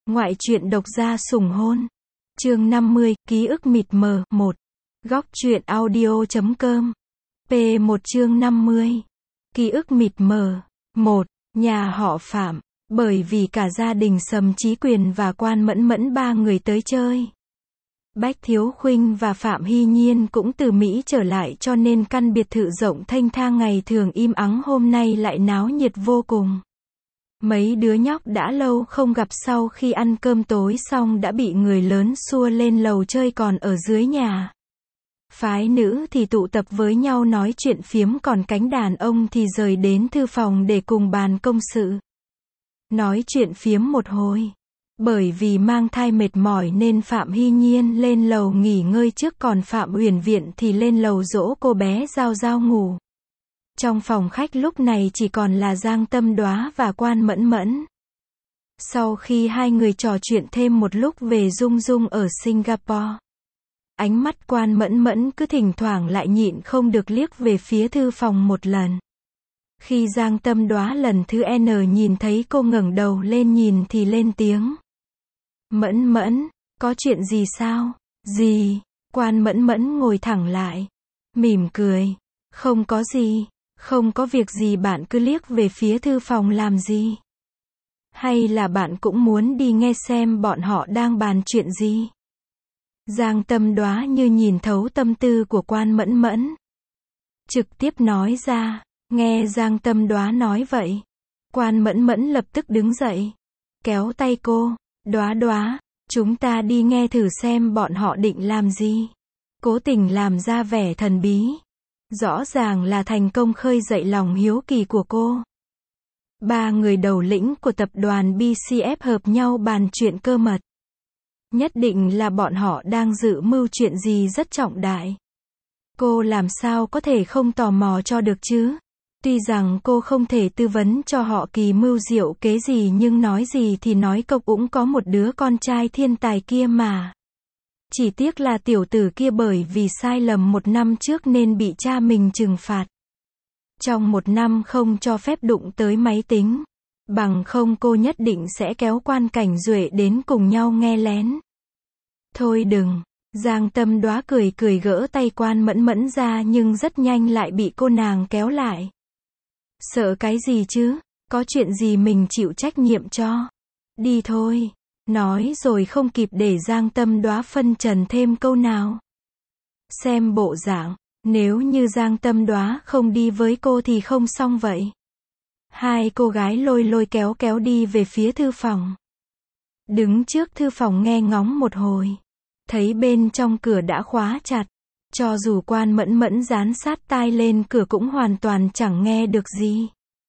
Ngoại truyện độc gia sủng hôn. Chương 50, ký ức mịt mờ, 1. Góc truyện audio.com. P1 chương 50. Ký ức mịt mờ. 1. Nhà họ Phạm. Bởi vì cả gia đình Sầm Chí Quyền và Quan Mẫn Mẫn ba người tới chơi. Bách Thiếu Khuynh và Phạm Hy Nhiên cũng từ Mỹ trở lại cho nên căn biệt thự rộng thênh thang ngày thường im ắng hôm nay lại náo nhiệt vô cùng. Mấy đứa nhóc đã lâu không gặp sau khi ăn cơm tối xong đã bị người lớn xua lên lầu chơi còn ở dưới nhà. Phái nữ thì tụ tập với nhau nói chuyện phiếm còn cánh đàn ông thì rời đến thư phòng để cùng bàn công sự. Nói chuyện phiếm một hồi. Bởi vì mang thai mệt mỏi nên Phạm Hy Nhiên lên lầu nghỉ ngơi trước còn Phạm Uyển Viện thì lên lầu dỗ cô bé Giao Giao ngủ. Trong phòng khách lúc này chỉ còn là Giang Tâm Đoá và Quan Mẫn Mẫn. Sau khi hai người trò chuyện thêm một lúc về Dung Dung ở Singapore, ánh mắt Quan Mẫn Mẫn cứ thỉnh thoảng lại nhịn không được liếc về phía thư phòng một lần. Khi Giang Tâm Đoá lần thứ N nhìn thấy cô ngẩng đầu lên nhìn thì lên tiếng. Mẫn Mẫn, có chuyện gì sao? Gì? Quan Mẫn Mẫn ngồi thẳng lại, mỉm cười. Không có gì, không có việc gì, bạn cứ liếc về phía thư phòng làm gì? Hay là bạn cũng muốn đi nghe xem bọn họ đang bàn chuyện gì? Giang Tâm Đoá như nhìn thấu tâm tư của Quan Mẫn Mẫn, trực tiếp nói ra. Nghe Giang Tâm Đoá nói vậy, Quan Mẫn Mẫn lập tức đứng dậy, kéo tay cô. Đoá Đoá, chúng ta đi nghe thử xem bọn họ định làm gì. Cố tình làm ra vẻ thần bí. Rõ ràng là thành công khơi dậy lòng hiếu kỳ của cô. Ba người đầu lĩnh của tập đoàn BCF hợp nhau bàn chuyện cơ mật. Nhất định là bọn họ đang dự mưu chuyện gì rất trọng đại. Cô làm sao có thể không tò mò cho được chứ? Tuy rằng cô không thể tư vấn cho họ kỳ mưu diệu kế gì nhưng nói gì thì nói cậu cũng có một đứa con trai thiên tài kia mà. Chỉ tiếc là tiểu tử kia bởi vì sai lầm một năm trước nên bị cha mình trừng phạt. Trong một năm không cho phép đụng tới máy tính. Bằng không cô nhất định sẽ kéo Quan Cảnh Duệ đến cùng nhau nghe lén. Thôi đừng. Giang Tâm Đoá cười cười gỡ tay Quan Mẫn Mẫn ra nhưng rất nhanh lại bị cô nàng kéo lại. Sợ cái gì chứ? Có chuyện gì mình chịu trách nhiệm cho. Đi thôi. Nói rồi không kịp để Giang Tâm Đoá phân trần thêm câu nào. Xem bộ dạng, nếu như Giang Tâm Đoá không đi với cô thì không xong vậy. Hai cô gái lôi lôi kéo kéo đi về phía thư phòng. Đứng trước thư phòng nghe ngóng một hồi. Thấy bên trong cửa đã khóa chặt. Cho dù Quan Mẫn Mẫn dán sát tai lên cửa cũng hoàn toàn chẳng nghe được gì.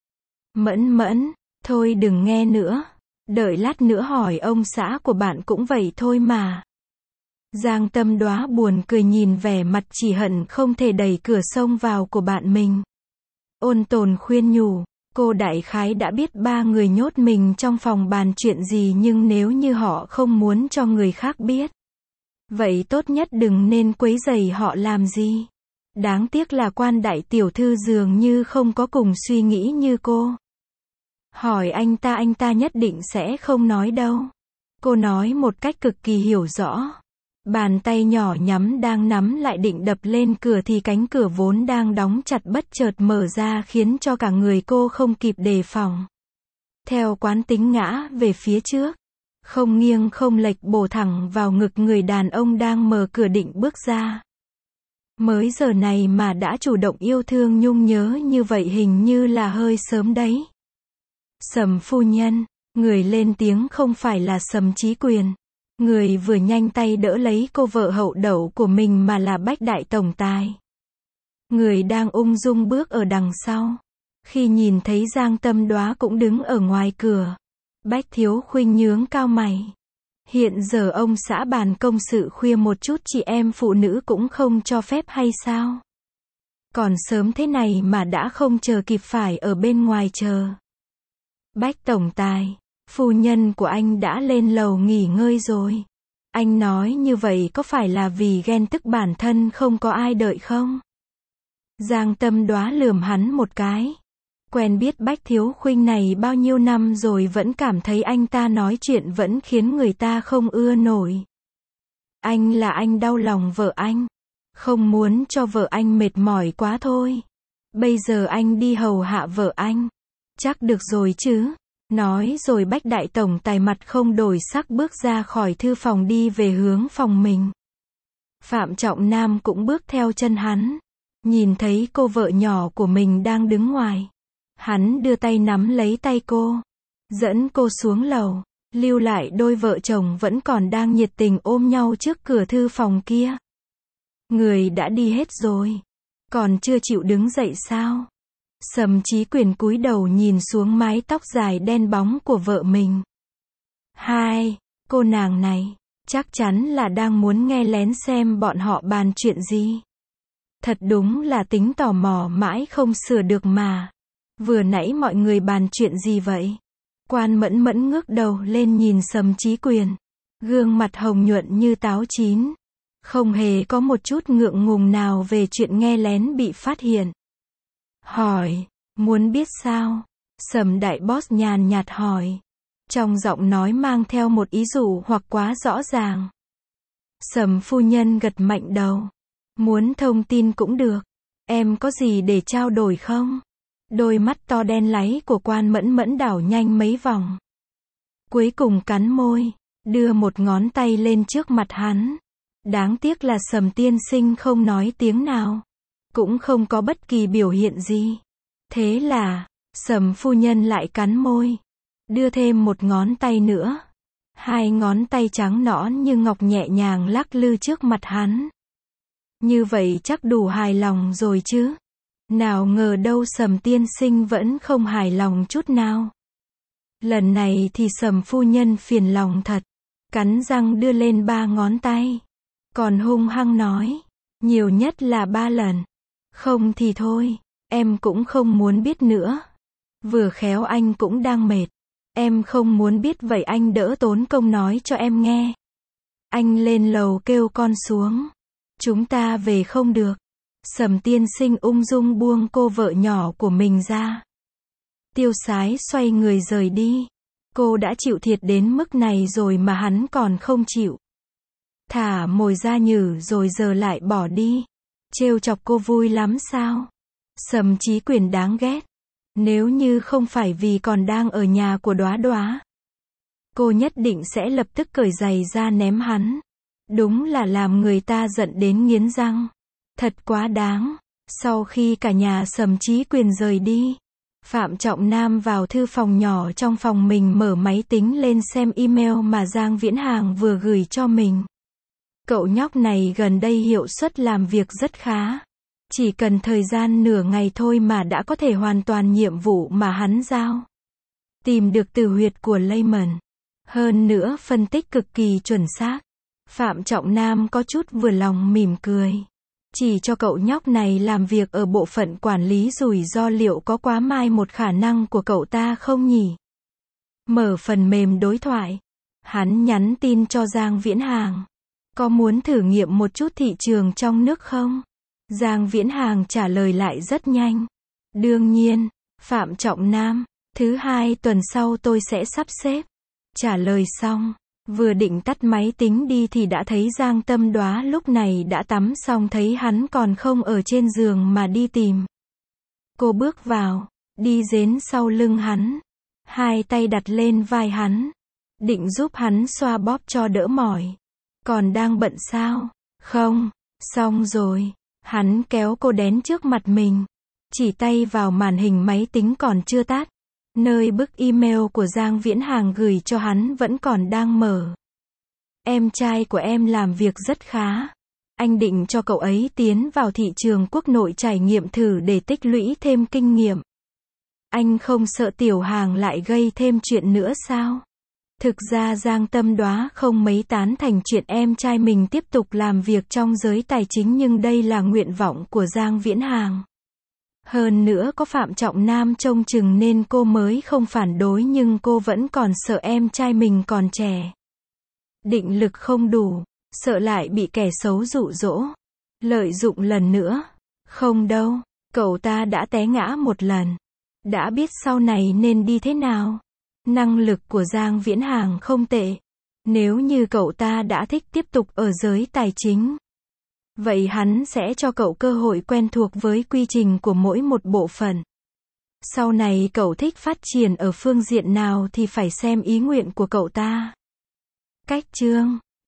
Mẫn Mẫn, thôi đừng nghe nữa. Đợi lát nữa hỏi ông xã của bạn cũng vậy thôi mà. Giang Tâm Đoá buồn cười nhìn vẻ mặt chỉ hận không thể đẩy cửa xông vào của bạn mình. Ôn tồn khuyên nhủ, cô đại khái đã biết ba người nhốt mình trong phòng bàn chuyện gì nhưng nếu như họ không muốn cho người khác biết. Vậy tốt nhất đừng nên quấy rầy họ làm gì. Đáng tiếc là Quan đại tiểu thư dường như không có cùng suy nghĩ như cô. Hỏi anh ta nhất định sẽ không nói đâu. Cô nói một cách cực kỳ hiểu rõ. Bàn tay nhỏ nhắm đang nắm lại định đập lên cửa thì cánh cửa vốn đang đóng chặt bất chợt mở ra khiến cho cả người cô không kịp đề phòng. Theo quán tính ngã về phía trước. Không nghiêng không lệch bổ thẳng vào ngực người đàn ông đang mở cửa định bước ra. Mới giờ này mà đã chủ động yêu thương nhung nhớ như vậy hình như là hơi sớm đấy. Sầm phu nhân, người lên tiếng không phải là Sầm Chí Quyền. Người vừa nhanh tay đỡ lấy cô vợ hậu đậu của mình mà là Bách đại tổng tài. Người đang ung dung bước ở đằng sau. Khi nhìn thấy Giang Tâm Đoá cũng đứng ở ngoài cửa. Bách Thiếu Khuynh nhướng cao mày. Hiện giờ ông xã bàn công sự khuya một chút chị em phụ nữ cũng không cho phép hay sao? Còn sớm thế này mà đã không chờ kịp phải ở bên ngoài chờ. Bách tổng tài, phu nhân của anh đã lên lầu nghỉ ngơi rồi. Anh nói như vậy có phải là vì ghen tức bản thân không có ai đợi không? Giang Tâm Đoá lườm hắn một cái. Quen biết Bách Thiếu Khuynh này bao nhiêu năm rồi vẫn cảm thấy anh ta nói chuyện vẫn khiến người ta không ưa nổi. Anh là anh đau lòng vợ anh. Không muốn cho vợ anh mệt mỏi quá thôi. Bây giờ anh đi hầu hạ vợ anh. Chắc được rồi chứ. Nói rồi Bách Đại Tổng Tài mặt không đổi sắc bước ra khỏi thư phòng đi về hướng phòng mình. Phạm Trọng Nam cũng bước theo chân hắn. Nhìn thấy cô vợ nhỏ của mình đang đứng ngoài. Hắn đưa tay nắm lấy tay cô. Dẫn cô xuống lầu. Lưu lại đôi vợ chồng vẫn còn đang nhiệt tình ôm nhau trước cửa thư phòng kia. Người đã đi hết rồi. Còn chưa chịu đứng dậy sao? Sầm Chí Quyền cúi đầu nhìn xuống mái tóc dài đen bóng của vợ mình. Hai, cô nàng này, chắc chắn là đang muốn nghe lén xem bọn họ bàn chuyện gì. Thật đúng là tính tò mò mãi không sửa được mà. Vừa nãy mọi người bàn chuyện gì vậy? Quan Mẫn Mẫn ngước đầu lên nhìn Sầm Chí Quyền. Gương mặt hồng nhuận như táo chín. Không hề có một chút ngượng ngùng nào về chuyện nghe lén bị phát hiện. Hỏi, muốn biết sao? Sầm đại boss nhàn nhạt hỏi. Trong giọng nói mang theo một ý dụ hoặc quá rõ ràng. Sầm phu nhân gật mạnh đầu. Muốn thông tin cũng được. Em có gì để trao đổi không? Đôi mắt to đen láy của Quan Mẫn Mẫn đảo nhanh mấy vòng. Cuối cùng cắn môi, đưa một ngón tay lên trước mặt hắn. Đáng tiếc là Sầm tiên sinh không nói tiếng nào. Cũng không có bất kỳ biểu hiện gì. Thế là, Sầm phu nhân lại cắn môi. Đưa thêm một ngón tay nữa. Hai ngón tay trắng nõn như ngọc nhẹ nhàng lắc lư trước mặt hắn. Như vậy chắc đủ hài lòng rồi chứ. Nào ngờ đâu Sầm tiên sinh vẫn không hài lòng chút nào. Lần này thì Sầm phu nhân phiền lòng thật. Cắn răng đưa lên 3 ngón tay. Còn hung hăng nói. Nhiều nhất là 3 lần. Không thì thôi. Em cũng không muốn biết nữa. Vừa khéo anh cũng đang mệt. Em không muốn biết vậy anh đỡ tốn công nói cho em nghe. Anh lên lầu kêu con xuống. Chúng ta về không được. Sầm tiên sinh ung dung buông cô vợ nhỏ của mình ra. Tiêu Sái xoay người rời đi. Cô đã chịu thiệt đến mức này rồi mà hắn còn không chịu. Thả mồi ra nhử rồi giờ lại bỏ đi. Trêu chọc cô vui lắm sao? Sầm Chí Quyền đáng ghét. Nếu như không phải vì còn đang ở nhà của Đóa Đóa, cô nhất định sẽ lập tức cởi giày ra ném hắn. Đúng là làm người ta giận đến nghiến răng. Thật quá đáng. Sau khi cả nhà Sầm Chí Quyền rời đi, Phạm Trọng Nam vào thư phòng nhỏ trong phòng mình mở máy tính lên xem email mà Giang Viễn Hàng vừa gửi cho mình. Cậu nhóc này gần đây hiệu suất làm việc rất khá. Chỉ cần thời gian nửa ngày thôi mà đã có thể hoàn toàn nhiệm vụ mà hắn giao. Tìm được tử huyệt của Lehman. Hơn nữa phân tích cực kỳ chuẩn xác. Phạm Trọng Nam có chút vừa lòng mỉm cười. Chỉ cho cậu nhóc này làm việc ở bộ phận quản lý rủi ro liệu có quá mai một khả năng của cậu ta không nhỉ? Mở phần mềm đối thoại. Hắn nhắn tin cho Giang Viễn Hàng. Có muốn thử nghiệm một chút thị trường trong nước không? Giang Viễn Hàng trả lời lại rất nhanh. Đương nhiên, Phạm Trọng Nam, thứ 2 tuần sau tôi sẽ sắp xếp. Trả lời xong, vừa định tắt máy tính đi thì đã thấy Giang Tâm Đóa lúc này đã tắm xong thấy hắn còn không ở trên giường mà đi tìm. Cô bước vào, đi đến sau lưng hắn. Hai tay đặt lên vai hắn. Định giúp hắn xoa bóp cho đỡ mỏi. Còn đang bận sao? Không, xong rồi. Hắn kéo cô đến trước mặt mình. Chỉ tay vào màn hình máy tính còn chưa tắt. Nơi bức email của Giang Viễn Hàng gửi cho hắn vẫn còn đang mở. Em trai của em làm việc rất khá. Anh định cho cậu ấy tiến vào thị trường quốc nội trải nghiệm thử để tích lũy thêm kinh nghiệm. Anh không sợ Tiểu Hàng lại gây thêm chuyện nữa sao? Thực ra Giang Tâm Đóa không mấy tán thành chuyện em trai mình tiếp tục làm việc trong giới tài chính nhưng đây là nguyện vọng của Giang Viễn Hàng. Hơn nữa có Phạm Trọng Nam trông chừng nên cô mới không phản đối nhưng cô vẫn còn sợ em trai mình còn trẻ. Định lực không đủ, sợ lại bị kẻ xấu dụ dỗ, lợi dụng lần nữa. Không đâu, cậu ta đã té ngã một lần. đã biết sau này nên đi thế nào. Năng lực của Giang Viễn Hàng không tệ. Nếu như cậu ta đã thích tiếp tục ở giới tài chính, vậy hắn sẽ cho cậu cơ hội quen thuộc với quy trình của mỗi một bộ phận. Sau này cậu thích phát triển ở phương diện nào thì phải xem ý nguyện của cậu ta. Cách chương